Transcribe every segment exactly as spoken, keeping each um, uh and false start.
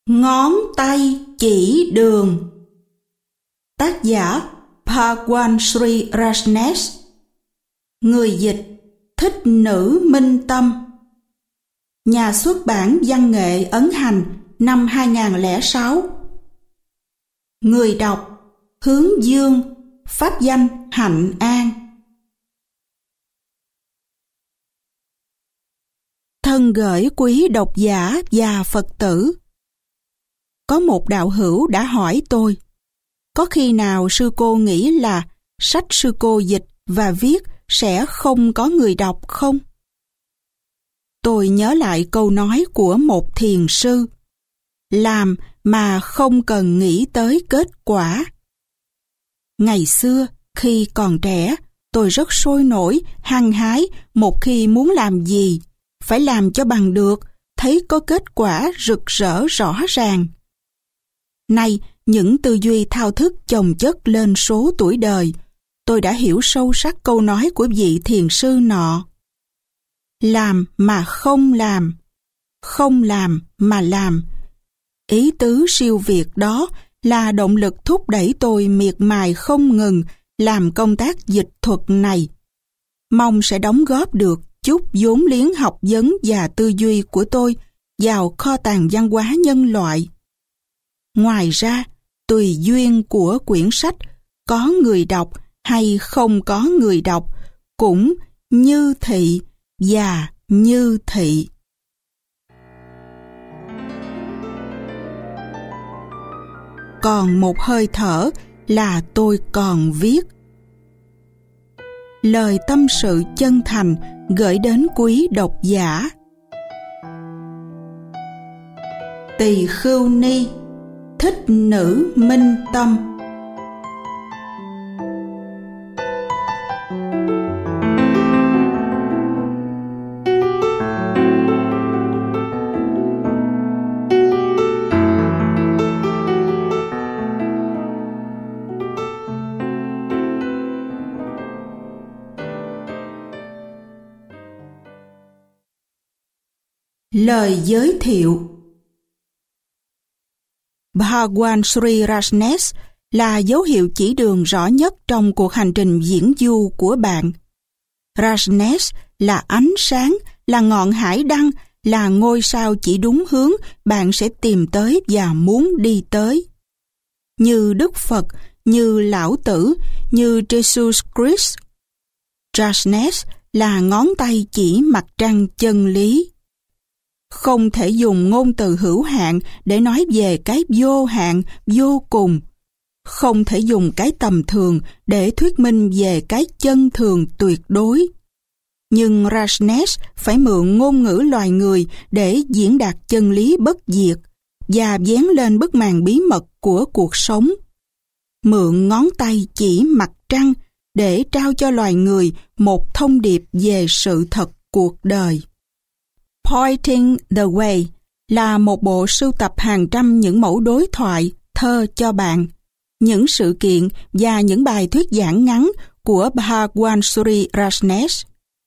Ngón tay chỉ đường. Tác giả Bhagwan Sri Rajneesh. Người dịch Thích Nữ Minh Tâm. Nhà xuất bản Văn nghệ Ấn Hành năm hai nghìn không trăm lẻ sáu. Người đọc Hướng Dương. Pháp danh Hạnh An. Thân gửi quý độc giả và Phật tử. Có một đạo hữu đã hỏi tôi, có khi nào sư cô nghĩ là sách sư cô dịch và viết sẽ không có người đọc không? Tôi nhớ lại câu nói của một thiền sư, làm mà không cần nghĩ tới kết quả. Ngày xưa, khi còn trẻ, tôi rất sôi nổi, hăng hái, một khi muốn làm gì, phải làm cho bằng được, thấy có kết quả rực rỡ rõ ràng. Nay, những tư duy thao thức chồng chất lên số tuổi đời, tôi đã hiểu sâu sắc câu nói của vị thiền sư nọ. Làm mà không làm, không làm mà làm. Ý tứ siêu việt đó là động lực thúc đẩy tôi miệt mài không ngừng làm công tác dịch thuật này. Mong sẽ đóng góp được chút vốn liếng học vấn và tư duy của tôi vào kho tàng văn hóa nhân loại. Ngoài ra, tùy duyên của quyển sách, có người đọc hay không có người đọc, cũng như thị và như thị. Còn một hơi thở là tôi còn viết. Lời tâm sự chân thành gửi đến quý độc giả. Tỳ Khưu Ni, Thích Nữ Minh Tâm. Lời giới thiệu. Bhagwan Sri Rajneesh là dấu hiệu chỉ đường rõ nhất trong cuộc hành trình viễn du của bạn. Rajneesh là ánh sáng, là ngọn hải đăng, là ngôi sao chỉ đúng hướng bạn sẽ tìm tới và muốn đi tới. Như Đức Phật, như Lão Tử, như Jesus Christ, Rajneesh là ngón tay chỉ mặt trăng chân lý. Không thể dùng ngôn từ hữu hạn để nói về cái vô hạn, vô cùng. Không thể dùng cái tầm thường để thuyết minh về cái chân thường tuyệt đối. Nhưng Rajneesh phải mượn ngôn ngữ loài người để diễn đạt chân lý bất diệt và vén lên bức màn bí mật của cuộc sống. Mượn ngón tay chỉ mặt trăng để trao cho loài người một thông điệp về sự thật cuộc đời. Pointing the Way là một bộ sưu tập hàng trăm những mẫu đối thoại, thơ cho bạn, những sự kiện và những bài thuyết giảng ngắn của Bhagwan Sri Rajneesh.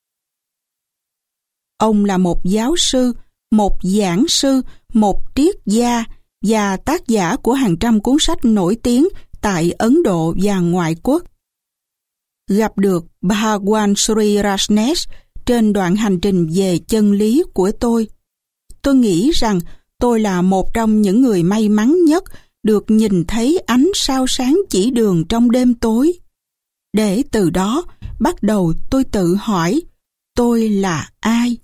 Ông là một giáo sư, một giảng sư, một triết gia và tác giả của hàng trăm cuốn sách nổi tiếng tại Ấn Độ và ngoại quốc. Gặp được Bhagwan Sri Rajneesh trên đoạn hành trình về chân lý của tôi, tôi nghĩ rằng tôi là một trong những người may mắn nhất được nhìn thấy ánh sao sáng chỉ đường trong đêm tối. Để từ đó bắt đầu tôi tự hỏi, tôi là ai?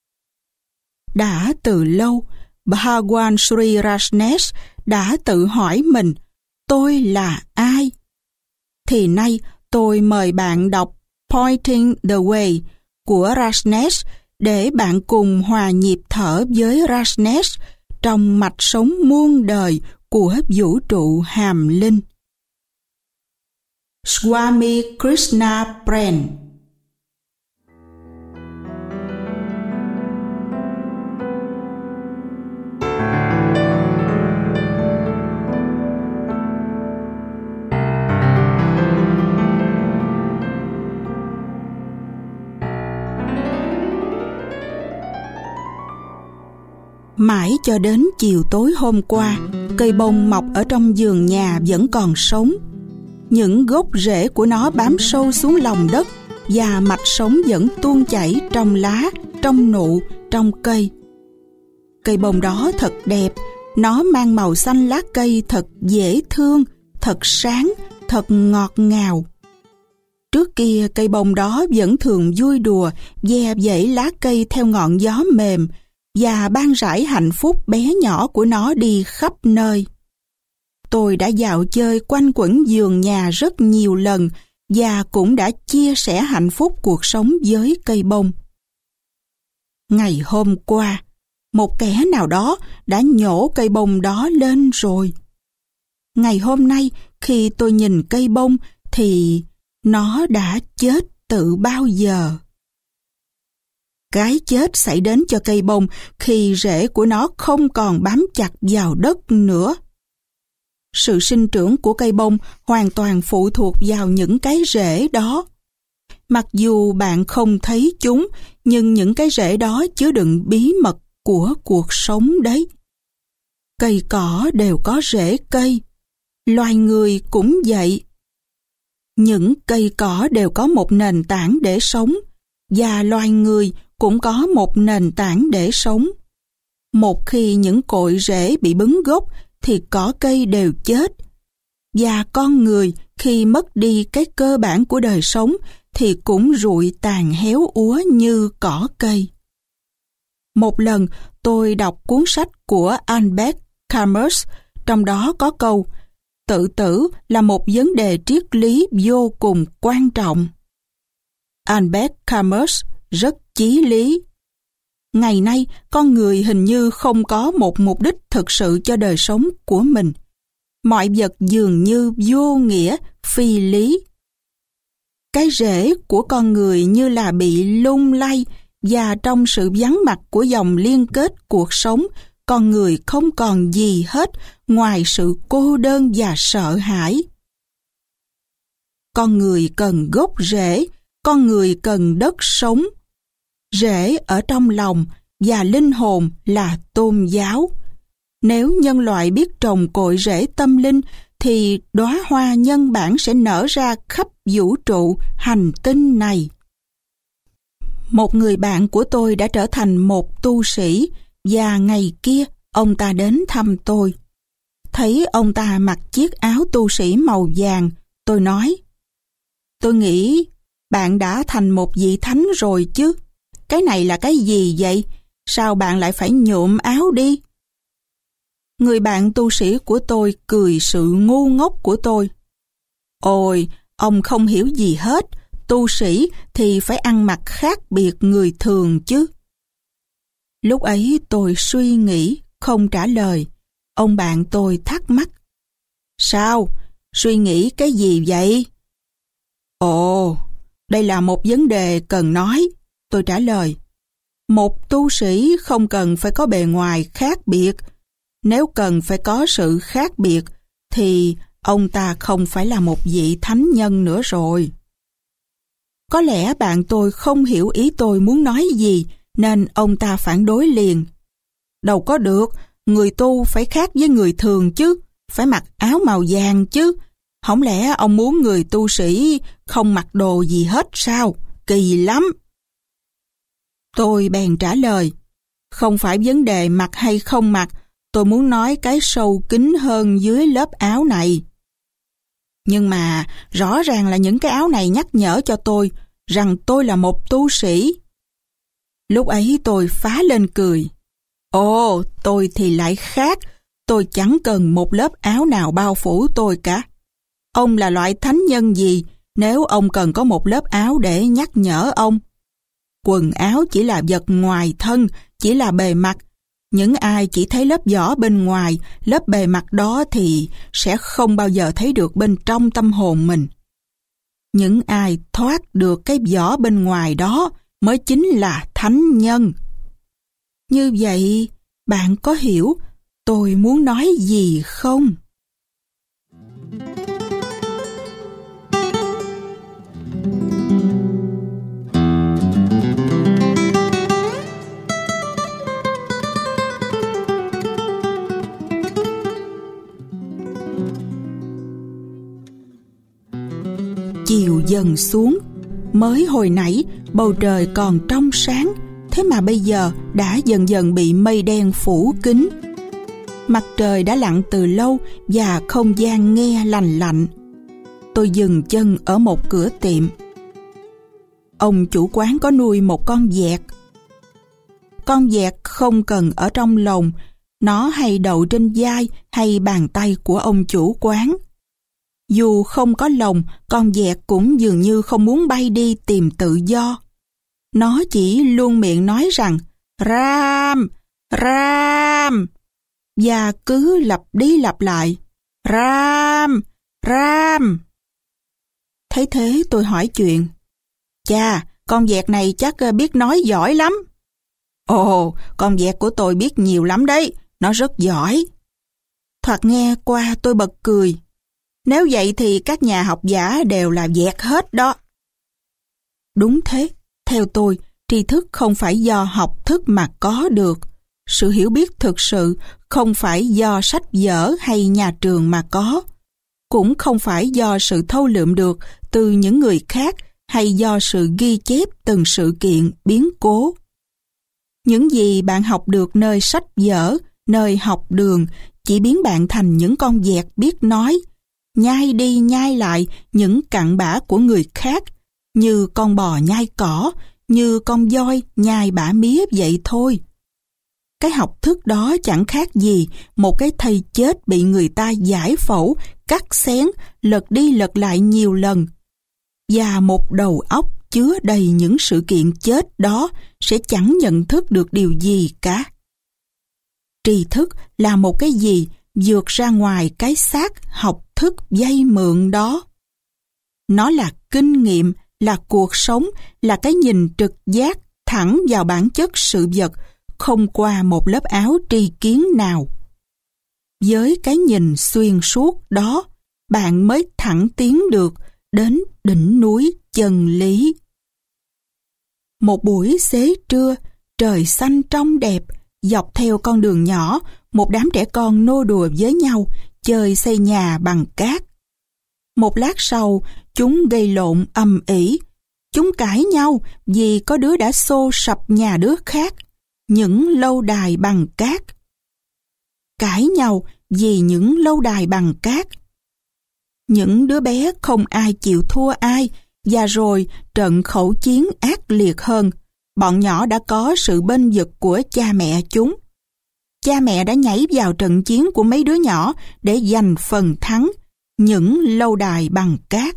Đã từ lâu, Bhagwan Sri Rajneesh đã tự hỏi mình, tôi là ai? Thì nay tôi mời bạn đọc Pointing the Way của Rajneesh để bạn cùng hòa nhịp thở với Rajneesh trong mạch sống muôn đời của vũ trụ hàm linh. Swami Krishna Pren. Mãi cho đến chiều tối hôm qua, cây bông mọc ở trong vườn nhà vẫn còn sống. Những gốc rễ của nó bám sâu xuống lòng đất và mạch sống vẫn tuôn chảy trong lá, trong nụ, trong cây. Cây bông đó thật đẹp, nó mang màu xanh lá cây thật dễ thương, thật sáng, thật ngọt ngào. Trước kia cây bông đó vẫn thường vui đùa, ve vẩy lá cây theo ngọn gió mềm và ban rải hạnh phúc bé nhỏ của nó đi khắp nơi. Tôi đã dạo chơi quanh quẩn vườn nhà rất nhiều lần và cũng đã chia sẻ hạnh phúc cuộc sống với cây bông. Ngày hôm qua, một kẻ nào đó đã nhổ cây bông đó lên rồi. Ngày hôm nay, khi tôi nhìn cây bông thì nó đã chết từ bao giờ. Cái chết xảy đến cho cây bông khi rễ của nó không còn bám chặt vào đất nữa. Sự sinh trưởng của cây bông hoàn toàn phụ thuộc vào những cái rễ đó. Mặc dù bạn không thấy chúng, nhưng những cái rễ đó chứa đựng bí mật của cuộc sống đấy. Cây cỏ đều có rễ cây, loài người cũng vậy. Những cây cỏ đều có một nền tảng để sống, và loài người cũng có một nền tảng để sống. Một khi những cội rễ bị bứng gốc thì cỏ cây đều chết. Và con người khi mất đi cái cơ bản của đời sống thì cũng rụi tàn héo úa như cỏ cây. Một lần tôi đọc cuốn sách của Albert Camus, trong đó có câu tự tử là một vấn đề triết lý vô cùng quan trọng. Albert Camus rất chí lý. Ngày nay, con người hình như không có một mục đích thực sự cho đời sống của mình. Mọi vật dường như vô nghĩa, phi lý. Cái rễ của con người như là bị lung lay, và trong sự vắng mặt của dòng liên kết cuộc sống, con người không còn gì hết ngoài sự cô đơn và sợ hãi. Con người cần gốc rễ, con người cần đất sống. Rễ ở trong lòng và linh hồn là tôn giáo. Nếu nhân loại biết trồng cội rễ tâm linh thì đóa hoa nhân bản sẽ nở ra khắp vũ trụ hành tinh này. Một người bạn của tôi đã trở thành một tu sĩ và ngày kia ông ta đến thăm tôi. Thấy ông ta mặc chiếc áo tu sĩ màu vàng, tôi nói: "Tôi nghĩ bạn đã thành một vị thánh rồi chứ. Cái này là cái gì vậy? Sao bạn lại phải nhuộm áo đi?" Người bạn tu sĩ của tôi cười sự ngu ngốc của tôi. "Ôi, ông không hiểu gì hết. Tu sĩ thì phải ăn mặc khác biệt người thường chứ." Lúc ấy tôi suy nghĩ, không trả lời. Ông bạn tôi thắc mắc: "Sao? Suy nghĩ cái gì vậy?" "Ồ, đây là một vấn đề cần nói," tôi trả lời. "Một tu sĩ không cần phải có bề ngoài khác biệt. Nếu cần phải có sự khác biệt, thì ông ta không phải là một vị thánh nhân nữa rồi." Có lẽ bạn tôi không hiểu ý tôi muốn nói gì, nên ông ta phản đối liền. "Đâu có được, người tu phải khác với người thường chứ, phải mặc áo màu vàng chứ. Không lẽ ông muốn người tu sĩ không mặc đồ gì hết sao? Kỳ lắm." Tôi bèn trả lời: "Không phải vấn đề mặc hay không mặc, tôi muốn nói cái sâu kín hơn dưới lớp áo này. Nhưng mà rõ ràng là những cái áo này nhắc nhở cho tôi rằng tôi là một tu sĩ." Lúc ấy tôi phá lên cười. "Ồ, tôi thì lại khác. Tôi chẳng cần một lớp áo nào bao phủ tôi cả. Ông là loại thánh nhân gì nếu ông cần có một lớp áo để nhắc nhở ông? Quần áo chỉ là vật ngoài thân, chỉ là bề mặt. Những ai chỉ thấy lớp vỏ bên ngoài, lớp bề mặt đó thì sẽ không bao giờ thấy được bên trong tâm hồn mình. Những ai thoát được cái vỏ bên ngoài đó mới chính là thánh nhân." Như vậy, bạn có hiểu tôi muốn nói gì không? chiều dần xuống. Mới hồi nãy bầu trời còn trong sáng, thế mà bây giờ đã dần dần bị mây đen phủ kín. Mặt trời đã lặn từ lâu và không gian nghe lành lạnh. Tôi dừng chân ở một cửa tiệm. Ông chủ quán có nuôi một con vẹt. Con vẹt không cần ở trong lồng, nó hay đậu trên vai hay bàn tay của ông chủ quán. Dù không có lồng, con vẹt cũng dường như không muốn bay đi tìm tự do. Nó chỉ luôn miệng nói rằng Ram, Ram, và cứ lặp đi lặp lại Ram, Ram. Thấy thế tôi hỏi chuyện. Chà, con vẹt này chắc biết nói giỏi lắm. Ồ, con vẹt của tôi biết nhiều lắm đấy, nó rất giỏi. Thoạt nghe qua tôi bật cười. Nếu vậy thì các nhà học giả đều là vẹt hết đó. Đúng thế, theo tôi, tri thức không phải do học thức mà có được. Sự hiểu biết thực sự không phải do sách vở hay nhà trường mà có. Cũng không phải do sự thâu lượm được từ những người khác hay do sự ghi chép từng sự kiện biến cố. Những gì bạn học được nơi sách vở, nơi học đường chỉ biến bạn thành những con vẹt biết nói, nhai đi nhai lại những cặn bã của người khác, như con bò nhai cỏ, như con voi nhai bã mía vậy thôi. Cái học thức đó chẳng khác gì một cái thây chết bị người ta giải phẫu, cắt xén, lật đi lật lại nhiều lần. Và một đầu óc chứa đầy những sự kiện chết đó sẽ chẳng nhận thức được điều gì cả. Tri thức là một cái gì vượt ra ngoài cái xác học thức vay mượn đó. Nó là kinh nghiệm, là cuộc sống, là cái nhìn trực giác thẳng vào bản chất sự vật, không qua một lớp áo tri kiến nào. Với cái nhìn xuyên suốt đó, bạn mới thẳng tiến được đến đỉnh núi chân lý. Một buổi xế trưa, trời xanh trong đẹp, dọc theo con đường nhỏ, một đám trẻ con nô đùa với nhau, chơi xây nhà bằng cát. Một lát sau, chúng gây lộn ầm ĩ. Chúng cãi nhau vì có đứa đã xô sập nhà đứa khác, những lâu đài bằng cát. Cãi nhau vì những lâu đài bằng cát. Những đứa bé không ai chịu thua ai, và rồi trận khẩu chiến ác liệt hơn. Bọn nhỏ đã có sự bênh vực của cha mẹ chúng. Cha mẹ đã nhảy vào trận chiến của mấy đứa nhỏ để giành phần thắng, những lâu đài bằng cát.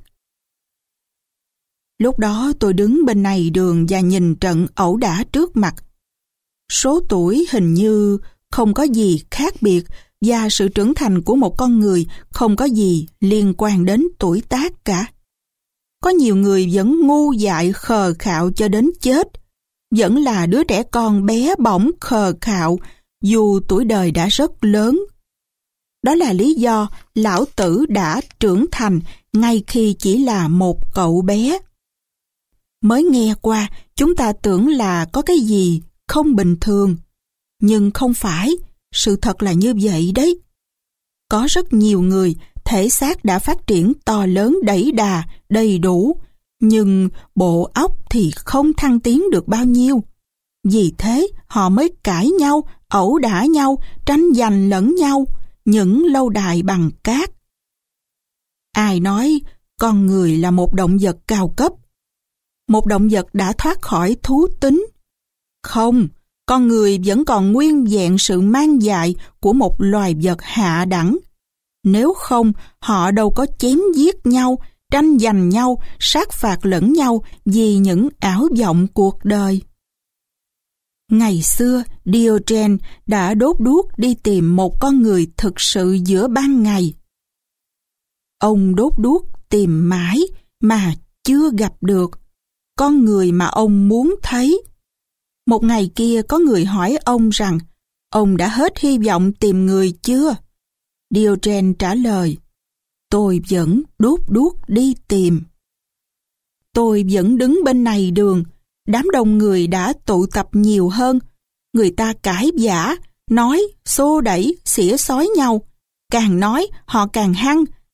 Lúc đó tôi đứng bên này đường và nhìn trận ẩu đả trước mặt. Số tuổi hình như không có gì khác biệt và sự trưởng thành của một con người không có gì liên quan đến tuổi tác cả. Có nhiều người vẫn ngu dại khờ khạo cho đến chết, vẫn là đứa trẻ con bé bỏng khờ khạo dù tuổi đời đã rất lớn. Đó là lý do lão tử đã trưởng thành ngay khi chỉ là một cậu bé. Mới nghe qua, chúng ta tưởng là có cái gì không bình thường. Nhưng không phải, sự thật là như vậy đấy. Có rất nhiều người, thể xác đã phát triển to lớn đẩy đà, đầy đủ, nhưng bộ óc thì không thăng tiến được bao nhiêu. Vì thế, họ mới cãi nhau, ẩu đả nhau, tranh giành lẫn nhau, những lâu đài bằng cát. Ai nói con người là một động vật cao cấp? Một động vật đã thoát khỏi thú tính? Không, con người vẫn còn nguyên vẹn sự mang dại của một loài vật hạ đẳng. Nếu không, họ đâu có chém giết nhau, tranh giành nhau, sát phạt lẫn nhau vì những ảo vọng cuộc đời. Ngày xưa, Diogenes đã đốt đuốc đi tìm một con người thực sự giữa ban ngày. Ông đốt đuốc tìm mãi mà chưa gặp được con người mà ông muốn thấy. Một ngày kia có người hỏi ông rằng ông đã hết hy vọng tìm người chưa? Diogenes trả lời, tôi vẫn đốt đuốc đi tìm. Tôi vẫn đứng bên này đường, đám đông người đã tụ tập nhiều hơn. Người ta cãi vã, nói, xô đẩy, xỉa xói nhau. Càng nói, họ càng hăng,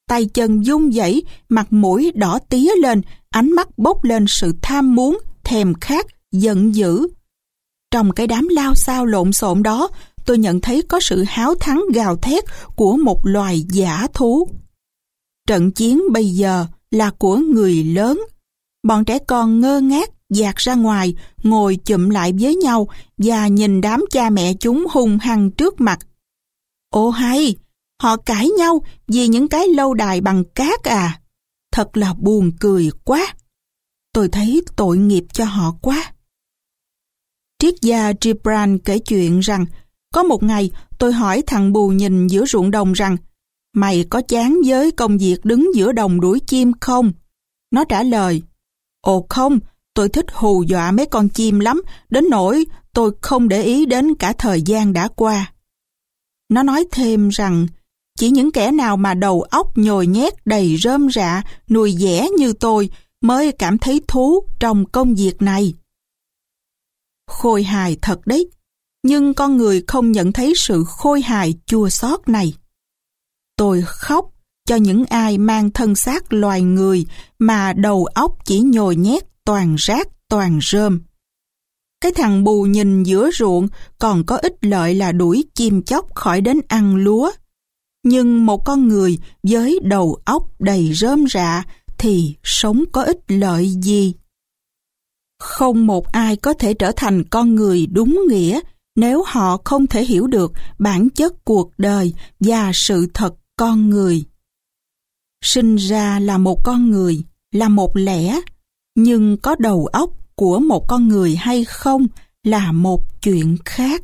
tay chân run rẩy, mặt mũi đỏ tía lên, ánh mắt bốc lên sự tham muốn, thèm khát, giận dữ. Trong cái đám lao xao lộn xộn đó, tôi nhận thấy có sự háo thắng gào thét của một loài dã thú. Trận chiến bây giờ là của người lớn. Bọn trẻ con ngơ ngác dạt ra ngoài, ngồi chụm lại với nhau và nhìn đám cha mẹ chúng hung hăng trước mặt. Ô hay, họ cãi nhau vì những cái lâu đài bằng cát à? Thật là buồn cười quá. Tôi thấy tội nghiệp cho họ quá. Triết gia Gibran kể chuyện rằng, có một ngày tôi hỏi thằng bù nhìn giữa ruộng đồng rằng, mày có chán với công việc đứng giữa đồng đuổi chim không? Nó trả lời, ồ không, tôi thích hù dọa mấy con chim lắm, đến nỗi tôi không để ý đến cả thời gian đã qua. Nó nói thêm rằng, chỉ những kẻ nào mà đầu óc nhồi nhét đầy rơm rạ, nuôi dẻ như tôi mới cảm thấy thú trong công việc này. Khôi hài thật đấy, nhưng con người không nhận thấy sự khôi hài chua xót này. Tôi khóc cho những ai mang thân xác loài người mà đầu óc chỉ nhồi nhét toàn rác toàn rơm. Cái thằng bù nhìn giữa ruộng còn có ích lợi là đuổi chim chóc khỏi đến ăn lúa. Nhưng một con người với đầu óc đầy rơm rạ thì sống có ích lợi gì? Không một ai có thể trở thành con người đúng nghĩa nếu họ không thể hiểu được bản chất cuộc đời và sự thật con người. Sinh ra là một con người, là một lẽ, nhưng có đầu óc của một con người hay không là một chuyện khác.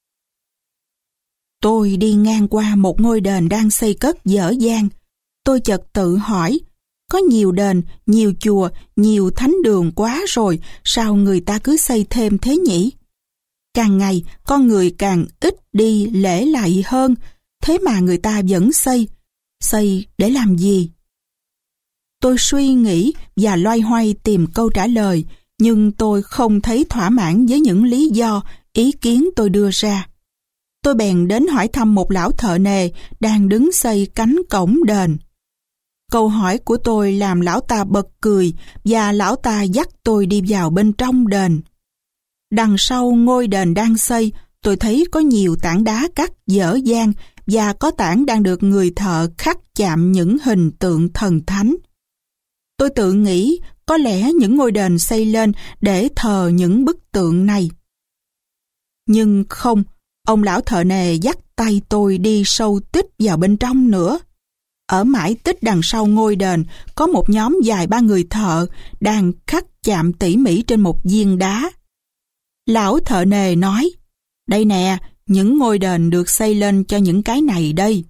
Tôi đi ngang qua một ngôi đền đang xây cất dở dang. Tôi chợt tự hỏi, có nhiều đền, nhiều chùa, nhiều thánh đường quá rồi, sao người ta cứ xây thêm thế nhỉ? Càng ngày, con người càng ít đi lễ lạy hơn, thế mà người ta vẫn xây. Xây để làm gì? Tôi suy nghĩ và loay hoay tìm câu trả lời, nhưng tôi không thấy thỏa mãn với những lý do, ý kiến tôi đưa ra. Tôi bèn đến hỏi thăm một lão thợ nề đang đứng xây cánh cổng đền. Câu hỏi của tôi làm lão ta bật cười và lão ta dắt tôi đi vào bên trong đền. Đằng sau ngôi đền đang xây, tôi thấy có nhiều tảng đá cắt dở dang và có tảng đang được người thợ khắc chạm những hình tượng thần thánh. Tôi tự nghĩ có lẽ những ngôi đền xây lên để thờ những bức tượng này. Nhưng không, ông lão thợ nề dắt tay tôi đi sâu tít vào bên trong nữa. Ở mãi tít đằng sau ngôi đền có một nhóm dài ba người thợ đang khắc chạm tỉ mỉ trên một viên đá. Lão thợ nề nói, đây nè, những ngôi đền được xây lên cho những cái này đây.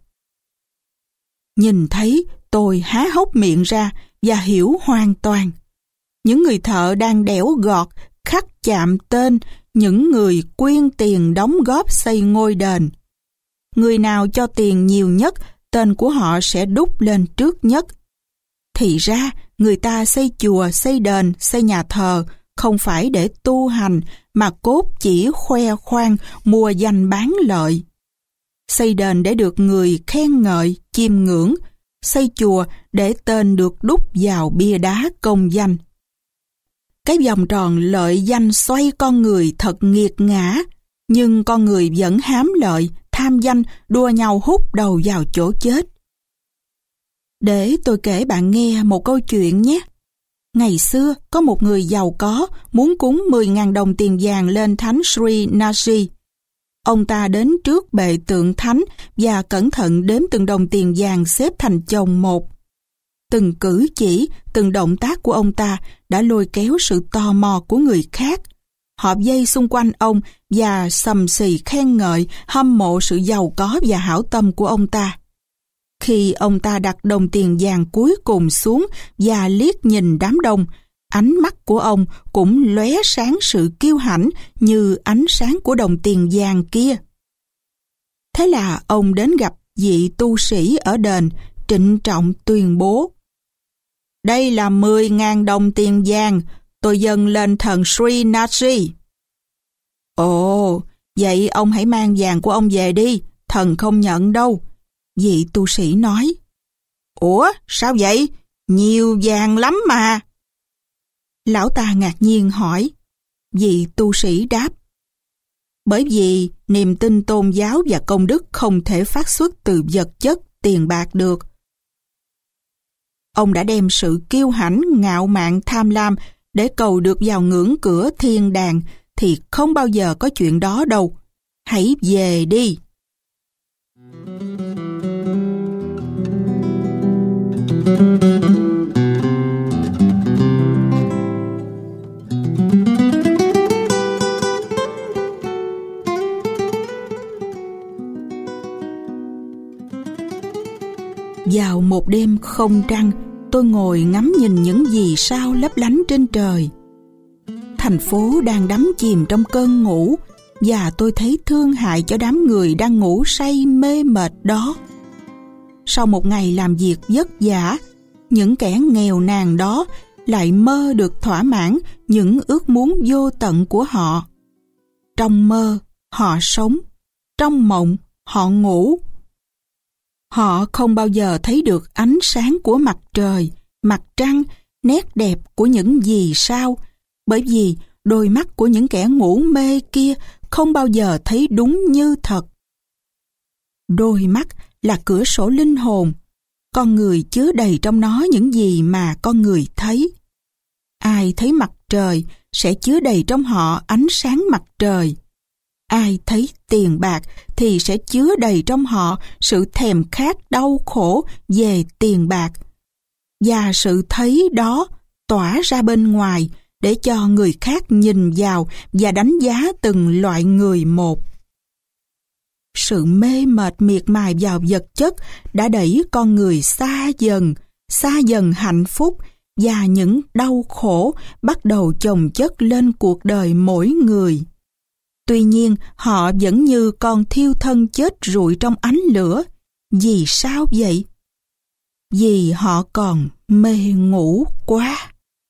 Nhìn thấy, tôi há hốc miệng ra và hiểu hoàn toàn. Những người thợ đang đẽo gọt, khắc chạm tên những người quyên tiền đóng góp xây ngôi đền. Người nào cho tiền nhiều nhất, tên của họ sẽ đúc lên trước nhất. Thì ra, người ta xây chùa, xây đền, xây nhà thờ, không phải để tu hành, mà cốt chỉ khoe khoang, mua danh bán lợi. Xây đền để được người khen ngợi, chiêm ngưỡng, xây chùa để tên được đúc vào bia đá công danh. Cái vòng tròn lợi danh xoay con người thật nghiệt ngã, nhưng con người vẫn hám lợi, tham danh, đua nhau hút đầu vào chỗ chết. Để tôi kể bạn nghe một câu chuyện nhé. Ngày xưa, có một người giàu có muốn cúng mười nghìn đồng tiền vàng lên thánh Sri Naji. Ông ta đến trước bệ tượng thánh và cẩn thận đếm từng đồng tiền vàng xếp thành chồng một. Từng cử chỉ, từng động tác của ông ta đã lôi kéo sự tò mò của người khác. Họ vây xung quanh ông và sầm xì khen ngợi, hâm mộ sự giàu có và hảo tâm của ông ta. Khi ông ta đặt đồng tiền vàng cuối cùng xuống và liếc nhìn đám đông, ánh mắt của ông cũng lóe sáng sự kiêu hãnh như ánh sáng của đồng tiền vàng kia. Thế là ông đến gặp vị tu sĩ ở đền, trịnh trọng tuyên bố: đây là mười nghìn đồng tiền vàng, tôi dâng lên thần Sri Naji. Ồ, vậy ông hãy mang vàng của ông về đi, thần không nhận đâu, vị tu sĩ nói. Ủa, sao vậy? Nhiều vàng lắm mà. Lão ta ngạc nhiên hỏi. Vị tu sĩ đáp. Bởi vì niềm tin tôn giáo và công đức không thể phát xuất từ vật chất, tiền bạc được. Ông đã đem sự kiêu hãnh, ngạo mạn, tham lam để cầu được vào ngưỡng cửa thiên đàng thì không bao giờ có chuyện đó đâu. Hãy về đi. Vào một đêm không trăng, tôi ngồi ngắm nhìn những vì sao lấp lánh trên trời. Thành phố đang đắm chìm trong cơn ngủ, và tôi thấy thương hại cho đám người đang ngủ say mê mệt đó. Sau một ngày làm việc vất vả, những kẻ nghèo nàn đó lại mơ được thỏa mãn những ước muốn vô tận của họ. Trong mơ, họ sống. Trong mộng, họ ngủ. Họ không bao giờ thấy được ánh sáng của mặt trời, mặt trăng, nét đẹp của những vì sao, bởi vì đôi mắt của những kẻ ngủ mê kia không bao giờ thấy đúng như thật. Đôi mắt là cửa sổ linh hồn. Con người chứa đầy trong nó những gì mà con người thấy. Ai thấy mặt trời sẽ chứa đầy trong họ ánh sáng mặt trời. Ai thấy tiền bạc thì sẽ chứa đầy trong họ sự thèm khát đau khổ về tiền bạc. Và sự thấy đó tỏa ra bên ngoài để cho người khác nhìn vào và đánh giá từng loại người một. Sự mê mệt miệt mài vào vật chất đã đẩy con người xa dần, xa dần hạnh phúc, và những đau khổ bắt đầu chồng chất lên cuộc đời mỗi người. Tuy nhiên, họ vẫn như con thiêu thân chết rụi trong ánh lửa. Vì sao vậy? Vì họ còn mê ngủ quá.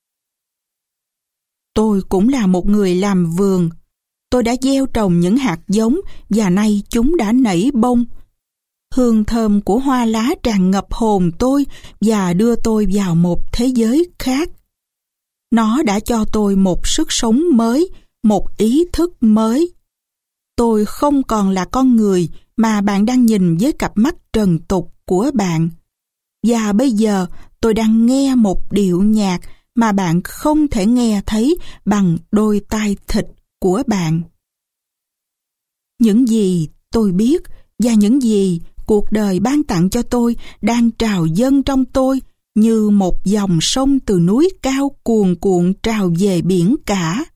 Tôi cũng là một người làm vườn. Tôi đã gieo trồng những hạt giống và nay chúng đã nảy bông. Hương thơm của hoa lá tràn ngập hồn tôi và đưa tôi vào một thế giới khác. Nó đã cho tôi một sức sống mới, một ý thức mới. Tôi không còn là con người mà bạn đang nhìn với cặp mắt trần tục của bạn. Và bây giờ tôi đang nghe một điệu nhạc mà bạn không thể nghe thấy bằng đôi tai thịt của bạn. Những gì tôi biết và những gì cuộc đời ban tặng cho tôi đang trào dâng trong tôi như một dòng sông từ núi cao cuồn cuộn trào về biển cả.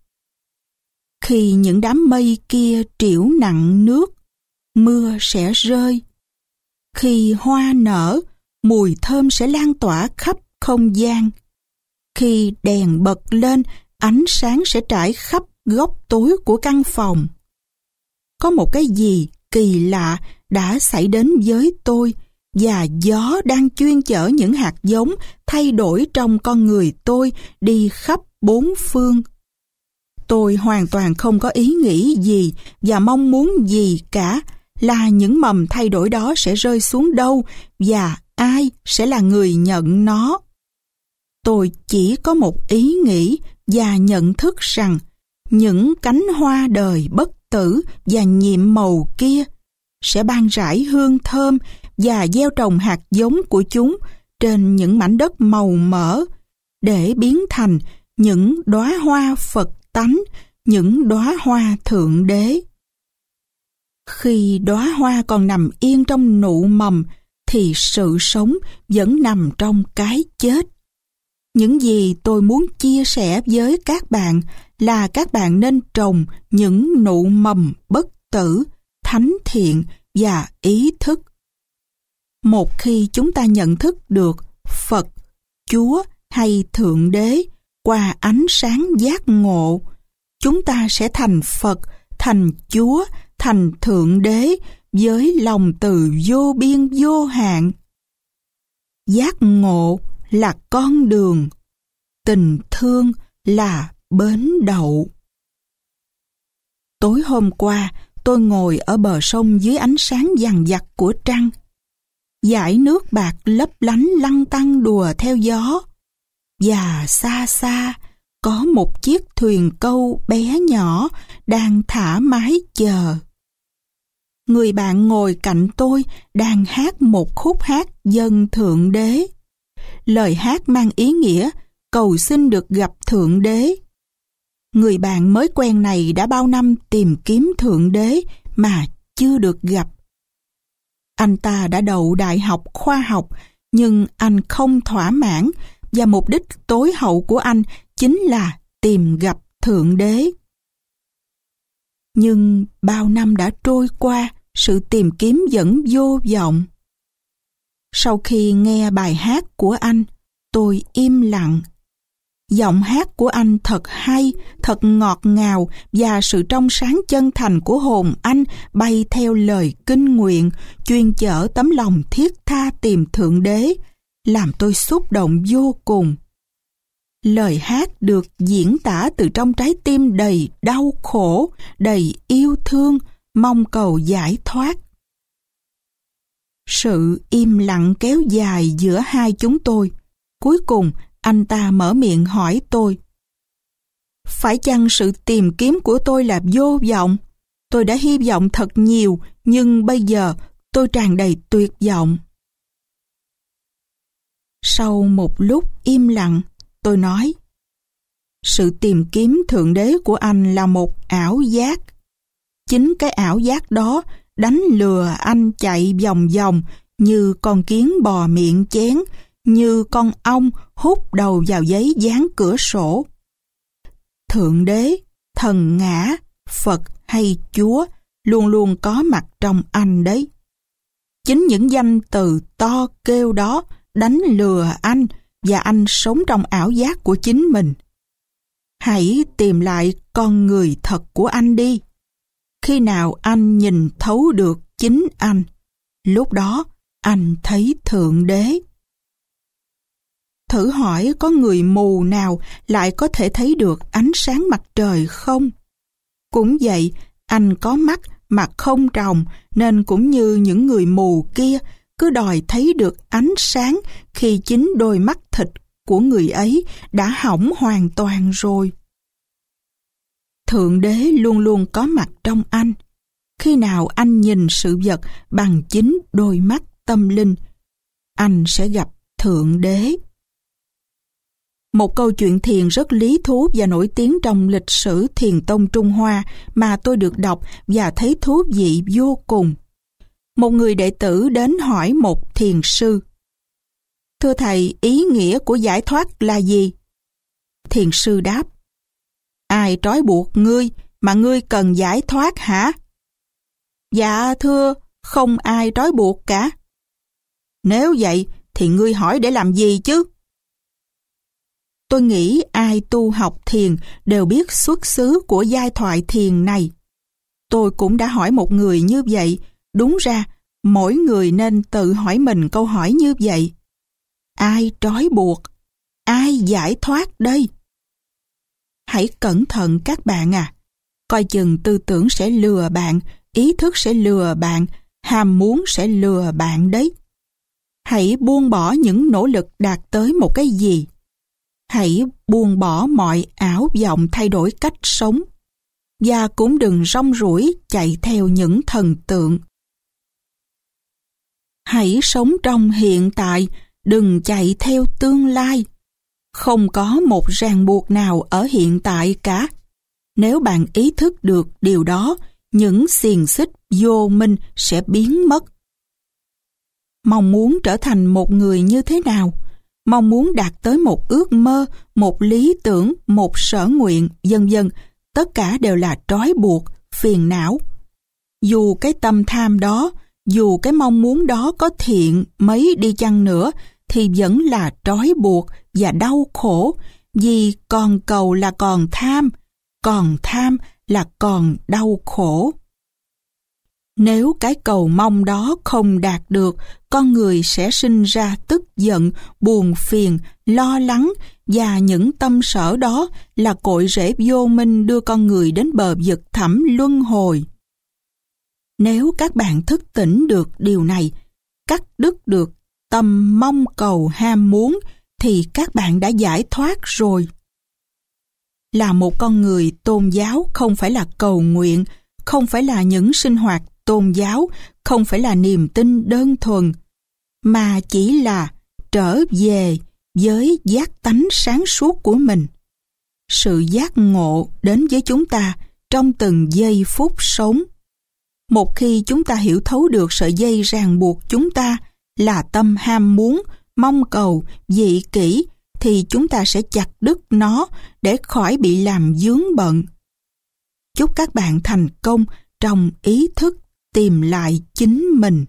Khi những đám mây kia trĩu nặng nước, mưa sẽ rơi. Khi hoa nở, mùi thơm sẽ lan tỏa khắp không gian. Khi đèn bật lên, ánh sáng sẽ trải khắp góc tối của căn phòng. Có một cái gì kỳ lạ đã xảy đến với tôi, và gió đang chuyên chở những hạt giống thay đổi trong con người tôi đi khắp bốn phương. Tôi hoàn toàn không có ý nghĩ gì và mong muốn gì cả, là những mầm thay đổi đó sẽ rơi xuống đâu và ai sẽ là người nhận nó. Tôi chỉ có một ý nghĩ và nhận thức rằng những cánh hoa đời bất tử và nhiệm màu kia sẽ ban rải hương thơm và gieo trồng hạt giống của chúng trên những mảnh đất màu mỡ để biến thành những đóa hoa Phật tánh, những đóa hoa Thượng Đế. Khi đóa hoa còn nằm yên trong nụ mầm thì sự sống vẫn nằm trong cái chết. Những gì tôi muốn chia sẻ với các bạn là các bạn nên trồng những nụ mầm bất tử, thánh thiện và ý thức. Một khi chúng ta nhận thức được Phật, Chúa hay Thượng Đế qua ánh sáng giác ngộ, chúng ta sẽ thành Phật, thành Chúa, thành Thượng Đế với lòng từ vô biên vô hạn. Giác ngộ là con đường, tình thương là bến đậu. Tối hôm qua, tôi ngồi ở bờ sông dưới ánh sáng vằng vặc của trăng. dải nước bạc lấp lánh lăn tăn đùa theo gió. Và xa xa, có một chiếc thuyền câu bé nhỏ đang thả mái chờ. Người bạn ngồi cạnh tôi đang hát một khúc hát dân Thượng Đế. Lời hát mang ý nghĩa cầu xin được gặp Thượng Đế. Người bạn mới quen này đã bao năm tìm kiếm Thượng Đế mà chưa được gặp. Anh ta đã đậu đại học khoa học, nhưng anh không thỏa mãn, và mục đích tối hậu của anh chính là tìm gặp Thượng Đế. Nhưng bao năm đã trôi qua, sự tìm kiếm vẫn vô vọng. Sau khi nghe bài hát của anh, tôi im lặng. Giọng hát của anh thật hay, thật ngọt ngào, và sự trong sáng chân thành của hồn anh bay theo lời kinh nguyện, chuyên chở tấm lòng thiết tha tìm Thượng Đế, làm tôi xúc động vô cùng. Lời hát được diễn tả từ trong trái tim đầy đau khổ, đầy yêu thương, mong cầu giải thoát. Sự im lặng kéo dài giữa hai chúng tôi. Cuối cùng, anh ta mở miệng hỏi tôi: phải chăng sự tìm kiếm của tôi là vô vọng? Tôi đã hy vọng thật nhiều, nhưng bây giờ tôi tràn đầy tuyệt vọng. Sau một lúc im lặng, tôi nói: sự tìm kiếm Thượng Đế của anh là một ảo giác. Chính cái ảo giác đó đánh lừa anh chạy vòng vòng như con kiến bò miệng chén, như con ong hút đầu vào giấy dán cửa sổ. Thượng Đế, Thần Ngã, Phật hay Chúa luôn luôn có mặt trong anh đấy. Chính những danh từ to kêu đó đánh lừa anh, và anh sống trong ảo giác của chính mình. Hãy tìm lại con người thật của anh đi. Khi nào anh nhìn thấu được chính anh, lúc đó anh thấy Thượng Đế. Thử hỏi có người mù nào lại có thể thấy được ánh sáng mặt trời không? Cũng vậy, anh có mắt mà không tròng, nên cũng như những người mù kia, cứ đòi thấy được ánh sáng khi chính đôi mắt thịt của người ấy đã hỏng hoàn toàn rồi. Thượng Đế luôn luôn có mặt trong anh. Khi nào anh nhìn sự vật bằng chính đôi mắt tâm linh, anh sẽ gặp Thượng Đế. Một câu chuyện thiền rất lý thú và nổi tiếng trong lịch sử thiền tông Trung Hoa mà tôi được đọc và thấy thú vị vô cùng. Một người đệ tử đến hỏi một thiền sư: thưa thầy, ý nghĩa của giải thoát là gì? Thiền sư đáp: ai trói buộc ngươi mà ngươi cần giải thoát hả? Dạ thưa, không ai trói buộc cả. Nếu vậy thì ngươi hỏi để làm gì chứ? Tôi nghĩ ai tu học thiền đều biết xuất xứ của giai thoại thiền này. Tôi cũng đã hỏi một người như vậy. Đúng ra, mỗi người nên tự hỏi mình câu hỏi như vậy. Ai trói buộc? Ai giải thoát đây? Hãy cẩn thận các bạn à. Coi chừng tư tưởng sẽ lừa bạn, ý thức sẽ lừa bạn, ham muốn sẽ lừa bạn đấy. Hãy buông bỏ những nỗ lực đạt tới một cái gì. Hãy buông bỏ mọi ảo vọng thay đổi cách sống. Và cũng đừng rong ruổi chạy theo những thần tượng. Hãy sống trong hiện tại, đừng chạy theo tương lai. Không có một ràng buộc nào ở hiện tại cả. Nếu bạn ý thức được điều đó, những xiềng xích vô minh sẽ biến mất. Mong muốn trở thành một người như thế nào? Mong muốn đạt tới một ước mơ, một lý tưởng, một sở nguyện, vân vân, tất cả đều là trói buộc, phiền não. Dù cái tâm tham đó, dù cái mong muốn đó có thiện mấy đi chăng nữa, thì vẫn là trói buộc và đau khổ, vì còn cầu là còn tham, còn tham là còn đau khổ. Nếu cái cầu mong đó không đạt được, con người sẽ sinh ra tức giận, buồn phiền, lo lắng, và những tâm sở đó là cội rễ vô minh đưa con người đến bờ vực thẳm luân hồi. Nếu các bạn thức tỉnh được điều này, cắt đứt được tâm mong cầu ham muốn thì các bạn đã giải thoát rồi. Là một con người tôn giáo không phải là cầu nguyện, không phải là những sinh hoạt tôn giáo, không phải là niềm tin đơn thuần, mà chỉ là trở về với giác tánh sáng suốt của mình. Sự giác ngộ đến với chúng ta trong từng giây phút sống. Một khi chúng ta hiểu thấu được sợi dây ràng buộc chúng ta là tâm ham muốn, mong cầu, dị kỷ, thì chúng ta sẽ chặt đứt nó để khỏi bị làm vướng bận. Chúc các bạn thành công trong ý thức tìm lại chính mình.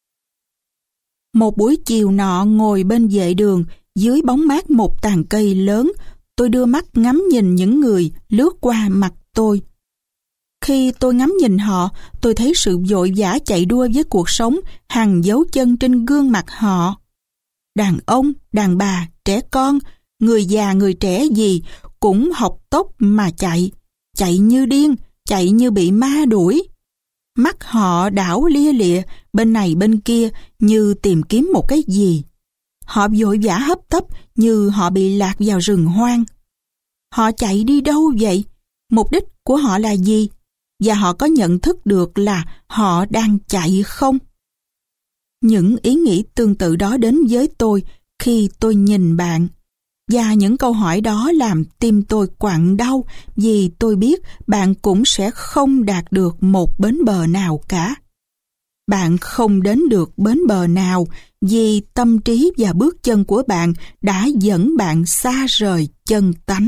Một buổi chiều nọ ngồi bên vệ đường dưới bóng mát một tàn cây lớn, tôi đưa mắt ngắm nhìn những người lướt qua mặt tôi. Khi tôi ngắm nhìn họ, tôi thấy sự vội vã chạy đua với cuộc sống hằn dấu chân trên gương mặt họ. Đàn ông, đàn bà, trẻ con, người già người trẻ gì cũng học tốc mà chạy, chạy như điên, chạy như bị ma đuổi. Mắt họ đảo lia lịa bên này bên kia như tìm kiếm một cái gì. Họ vội vã hấp tấp như họ bị lạc vào rừng hoang. Họ chạy đi đâu vậy? Mục đích của họ là gì? Và họ có nhận thức được là họ đang chạy không? Những ý nghĩ tương tự đó đến với tôi khi tôi nhìn bạn. Và những câu hỏi đó làm tim tôi quặn đau vì tôi biết bạn cũng sẽ không đạt được một bến bờ nào cả. Bạn không đến được bến bờ nào vì tâm trí và bước chân của bạn đã dẫn bạn xa rời chân tánh.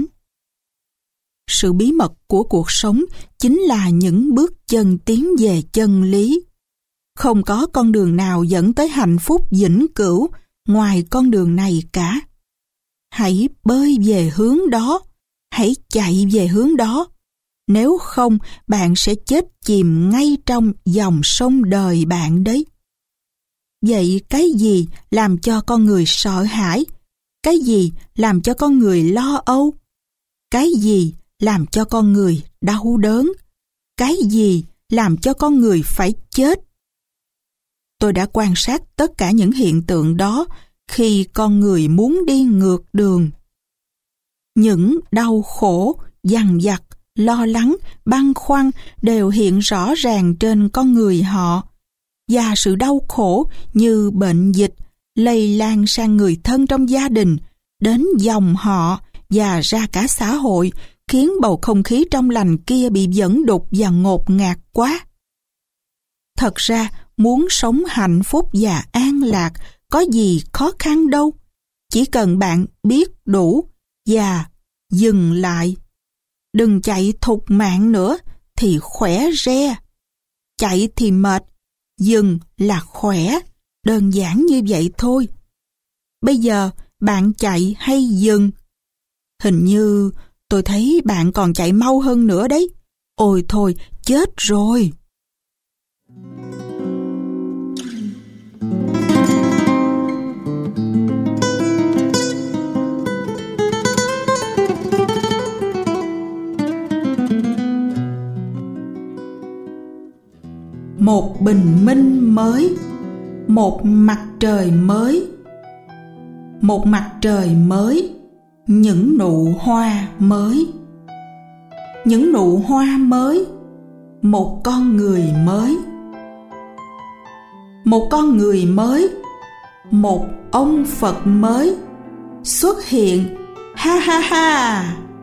Sự bí mật của cuộc sống chính là những bước chân tiến về chân lý. Không có con đường nào dẫn tới hạnh phúc vĩnh cửu ngoài con đường này cả. Hãy bơi về hướng đó, hãy chạy về hướng đó. Nếu không, bạn sẽ chết chìm ngay trong dòng sông đời bạn đấy. Vậy cái gì làm cho con người sợ hãi? Cái gì làm cho con người lo âu? Cái gì làm cho con người đau đớn? Cái gì làm cho con người phải chết? Tôi đã quan sát tất cả những hiện tượng đó khi con người muốn đi ngược đường. Những đau khổ, dằn vặt, lo lắng, băn khoăn đều hiện rõ ràng trên con người họ. Và sự đau khổ như bệnh dịch lây lan sang người thân trong gia đình, đến dòng họ và ra cả xã hội, khiến bầu không khí trong lành kia bị dẫn đục và ngột ngạt quá. Thật ra, muốn sống hạnh phúc và an lạc có gì khó khăn đâu. Chỉ cần bạn biết đủ và dừng lại. Đừng chạy thục mạng nữa thì khỏe re. Chạy thì mệt, dừng là khỏe. Đơn giản như vậy thôi. Bây giờ bạn chạy hay dừng? Hình như tôi thấy bạn còn chạy mau hơn nữa đấy. Ôi thôi, chết rồi. Một bình minh mới, một mặt trời mới. Một mặt trời mới, những nụ hoa mới. Những nụ hoa mới, một con người mới. Một con người mới, một ông Phật mới xuất hiện. Ha ha ha!